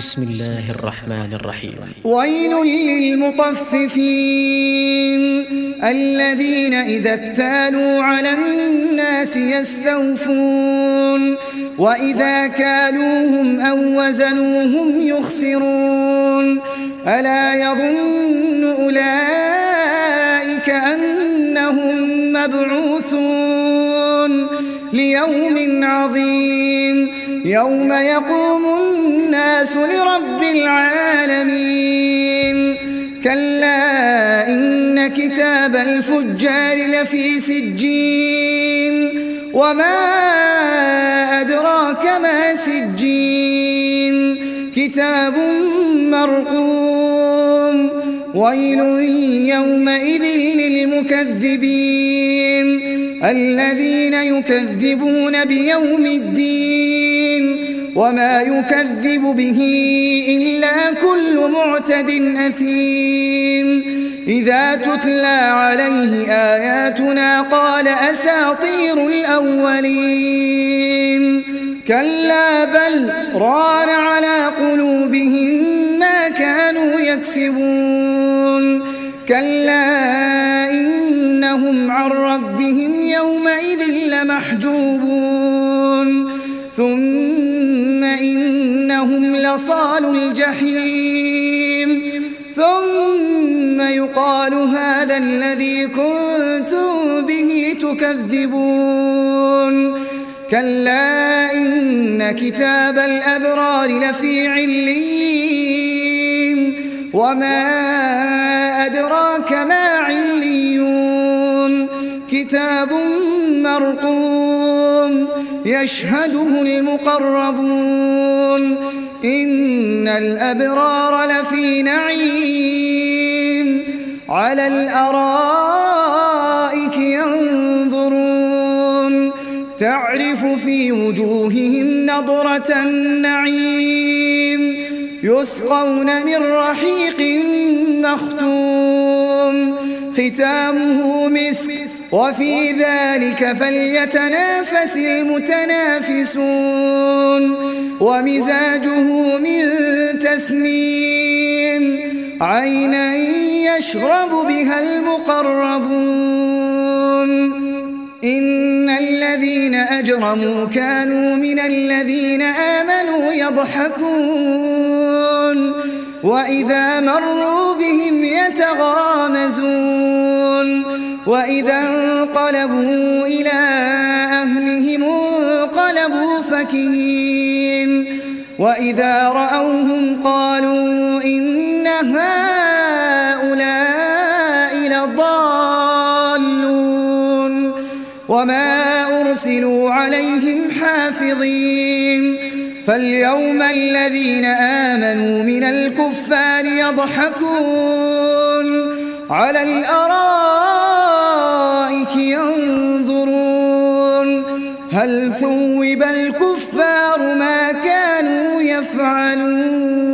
بسم الله الرحمن الرحيم. ويل للمطففين الذين إذا اكتالوا على الناس يستوفون وإذا كالوهم أو وزنوهم يخسرون ألا يظن أولئك أنهم مبعوثون ليوم عظيم يوم يقوم الناس لرب العالمين كلا إن كتاب الفجار لفي سجين وما أدراك ما سجين كتاب مرقوم ويل يومئذ للمكذبين الذين يكذبون بيوم الدين وما يكذب به إلا كل معتد أثيم إذا تتلى عليه آياتنا قال أساطير الأولين كلا بل ران على قلوبهم ما كانوا يكسبون كلا إنهم عن ربهم يومئذ لمحجوبون ثم إنهم لصالوا الجحيم ثم يقال هذا الذي كنتم به تكذبون كلا إن كتاب الأبرار لفي عليين وما أدراك ما عليون كتاب مرقوم يشهده المقربون إن الأبرار لفي نعيم على الأرائك ينظرون تعرف في وجوههم نضرة النعيم يسقون من رحيق مختوم ختامه مسك وفي ذلك فليتنافس المتنافسون ومزاجه من تسنيم عينا يشرب بها المقربون إن الذين أجرموا كانوا من الذين آمنوا يضحكون وإذا مروا بهم يتغامزون وإذا انقلبوا إلى أهلهم انقلبوا فكهين وإذا رأوهم قالوا إن هؤلاء لضالون وما أرسلوا عليهم حافظين فاليوم الذين آمنوا من الكفار يضحكون على الأرائك ينظرون هل ثوب الكفار ما كانوا يفعلون